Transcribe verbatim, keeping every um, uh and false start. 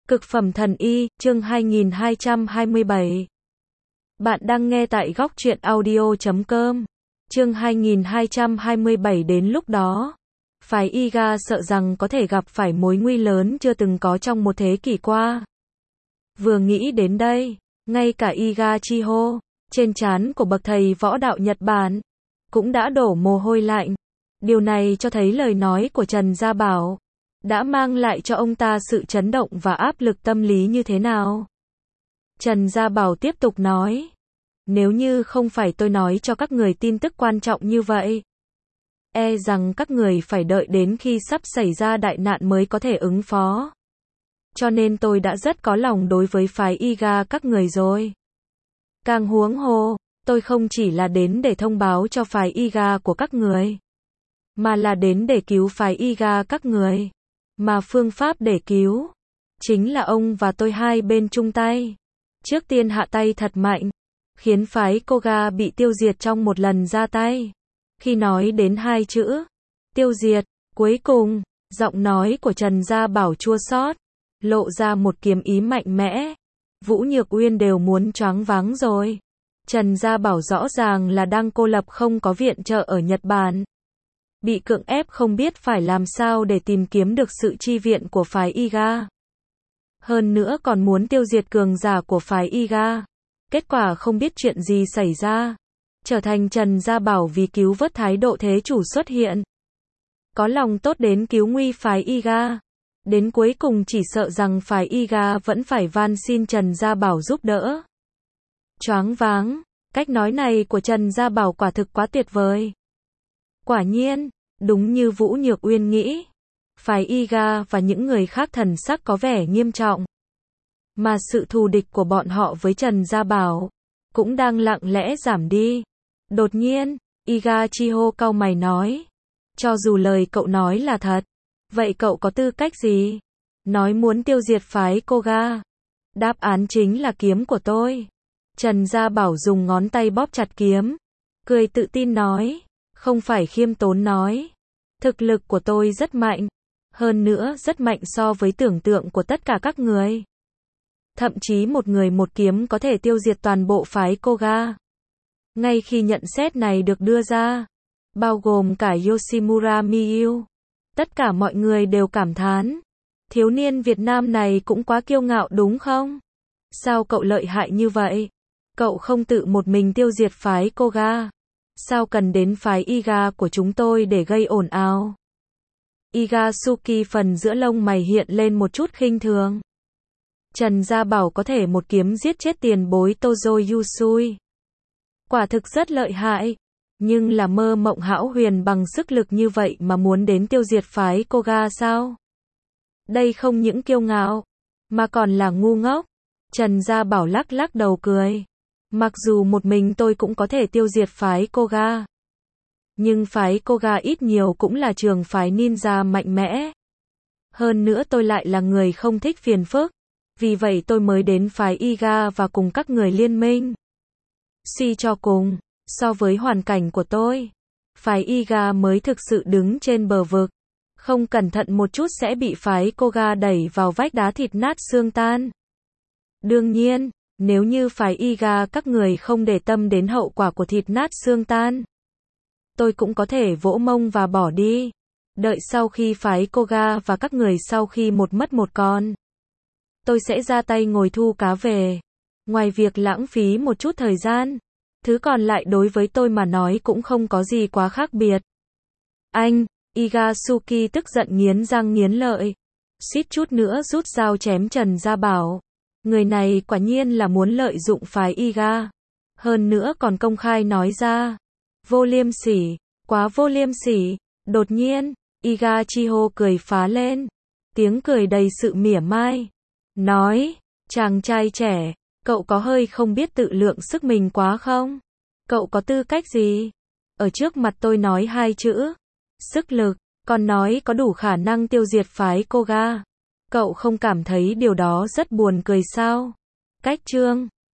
Cực phẩm thần y, chương hai nghìn hai trăm hai mươi bảy. Bạn đang nghe tại góc truyện audio chấm com. Chương hai nghìn hai trăm hai mươi bảy đến lúc đó, phái y ga sợ rằng có thể gặp phải mối nguy lớn chưa từng có trong một thế kỷ qua. Vừa nghĩ đến đây, ngay cả Iga Chiho, trên trán của bậc thầy võ đạo Nhật Bản, cũng đã đổ mồ hôi lạnh. Điều này cho thấy lời nói của Trần Gia Bảo đã mang lại cho ông ta sự chấn động và áp lực tâm lý như thế nào. Trần Gia Bảo tiếp tục nói, nếu như không phải tôi nói cho các người tin tức quan trọng như vậy, e rằng các người phải đợi đến khi sắp xảy ra đại nạn mới có thể ứng phó. Cho nên tôi đã rất có lòng đối với phái Iga các người rồi. Càng huống hồ, tôi không chỉ là đến để thông báo cho phái Iga của các người, mà là đến để cứu phái Iga các người. Mà phương pháp để cứu, chính là ông và tôi hai bên chung tay. Trước tiên hạ tay thật mạnh, khiến phái Koga bị tiêu diệt trong một lần ra tay. Khi nói đến hai chữ, tiêu diệt, cuối cùng, giọng nói của Trần Gia Bảo chua xót, lộ ra một kiếm ý mạnh mẽ. Vũ Nhược Uyên đều muốn choáng váng rồi. Trần Gia Bảo rõ ràng là đang cô lập, không có viện trợ ở Nhật Bản. Bị cưỡng ép không biết phải làm sao để tìm kiếm được sự chi viện của phái Iga. Hơn nữa còn muốn tiêu diệt cường giả của phái Iga. Kết quả không biết chuyện gì xảy ra, trở thành Trần Gia Bảo vì cứu vớt thái độ thế chủ xuất hiện. Có lòng tốt đến cứu nguy phái Iga. Đến cuối cùng chỉ sợ rằng phái Iga vẫn phải van xin Trần Gia Bảo giúp đỡ. Choáng váng, cách nói này của Trần Gia Bảo quả thực quá tuyệt vời. Quả nhiên, đúng như Vũ Nhược Uyên nghĩ, phái Iga và những người khác thần sắc có vẻ nghiêm trọng. Mà sự thù địch của bọn họ với Trần Gia Bảo cũng đang lặng lẽ giảm đi. Đột nhiên, Iga Chiho cau mày nói, cho dù lời cậu nói là thật, vậy cậu có tư cách gì nói muốn tiêu diệt phái Koga? Đáp án chính là kiếm của tôi. Trần Gia Bảo dùng ngón tay bóp chặt kiếm, cười tự tin nói, không phải khiêm tốn nói, thực lực của tôi rất mạnh, hơn nữa rất mạnh so với tưởng tượng của tất cả các người. Thậm chí một người một kiếm có thể tiêu diệt toàn bộ phái Koga. Ngay khi nhận xét này được đưa ra, bao gồm cả Yoshimura Miyu, tất cả mọi người đều cảm thán, thiếu niên Việt Nam này cũng quá kiêu ngạo đúng không? Sao cậu lợi hại như vậy? Cậu không tự một mình tiêu diệt phái Koga, sao cần đến phái Iga của chúng tôi để gây ồn ào? Igasuki phần giữa lông mày hiện lên một chút khinh thường. Trần Gia Bảo có thể một kiếm giết chết tiền bối Tojo Yusui. Quả thực rất lợi hại, nhưng là mơ mộng hão huyền bằng sức lực như vậy mà muốn đến tiêu diệt phái Koga sao? Đây không những kiêu ngạo, mà còn là ngu ngốc. Trần Gia Bảo lắc lắc đầu cười. Mặc dù một mình tôi cũng có thể tiêu diệt phái Koga, nhưng phái Koga ít nhiều cũng là trường phái ninja mạnh mẽ. Hơn nữa tôi lại là người không thích phiền phức, vì vậy tôi mới đến phái Iga và cùng các người liên minh. Suy cho cùng, so với hoàn cảnh của tôi, phái Iga mới thực sự đứng trên bờ vực. Không cẩn thận một chút sẽ bị phái Koga đẩy vào vách đá thịt nát xương tan. Đương nhiên, nếu như phái Iga các người không để tâm đến hậu quả của thịt nát xương tan, tôi cũng có thể vỗ mông và bỏ đi. Đợi sau khi phái Koga và các người sau khi một mất một con, tôi sẽ ra tay ngồi thu cá về. Ngoài việc lãng phí một chút thời gian, thứ còn lại đối với tôi mà nói cũng không có gì quá khác biệt. Anh, Igasuki tức giận nghiến răng nghiến lợi, suýt chút nữa rút dao chém Trần Gia Bảo. Người này quả nhiên là muốn lợi dụng phái Iga. Hơn nữa còn công khai nói ra. Vô liêm sỉ, quá vô liêm sỉ. Đột nhiên, Iga Chiho cười phá lên. Tiếng cười đầy sự mỉa mai. Nói, chàng trai trẻ, cậu có hơi không biết tự lượng sức mình quá không? Cậu có tư cách gì? Ở trước mặt tôi nói hai chữ, sức lực, còn nói có đủ khả năng tiêu diệt phái Koga. Cậu không cảm thấy điều đó rất buồn cười sao? Cách chương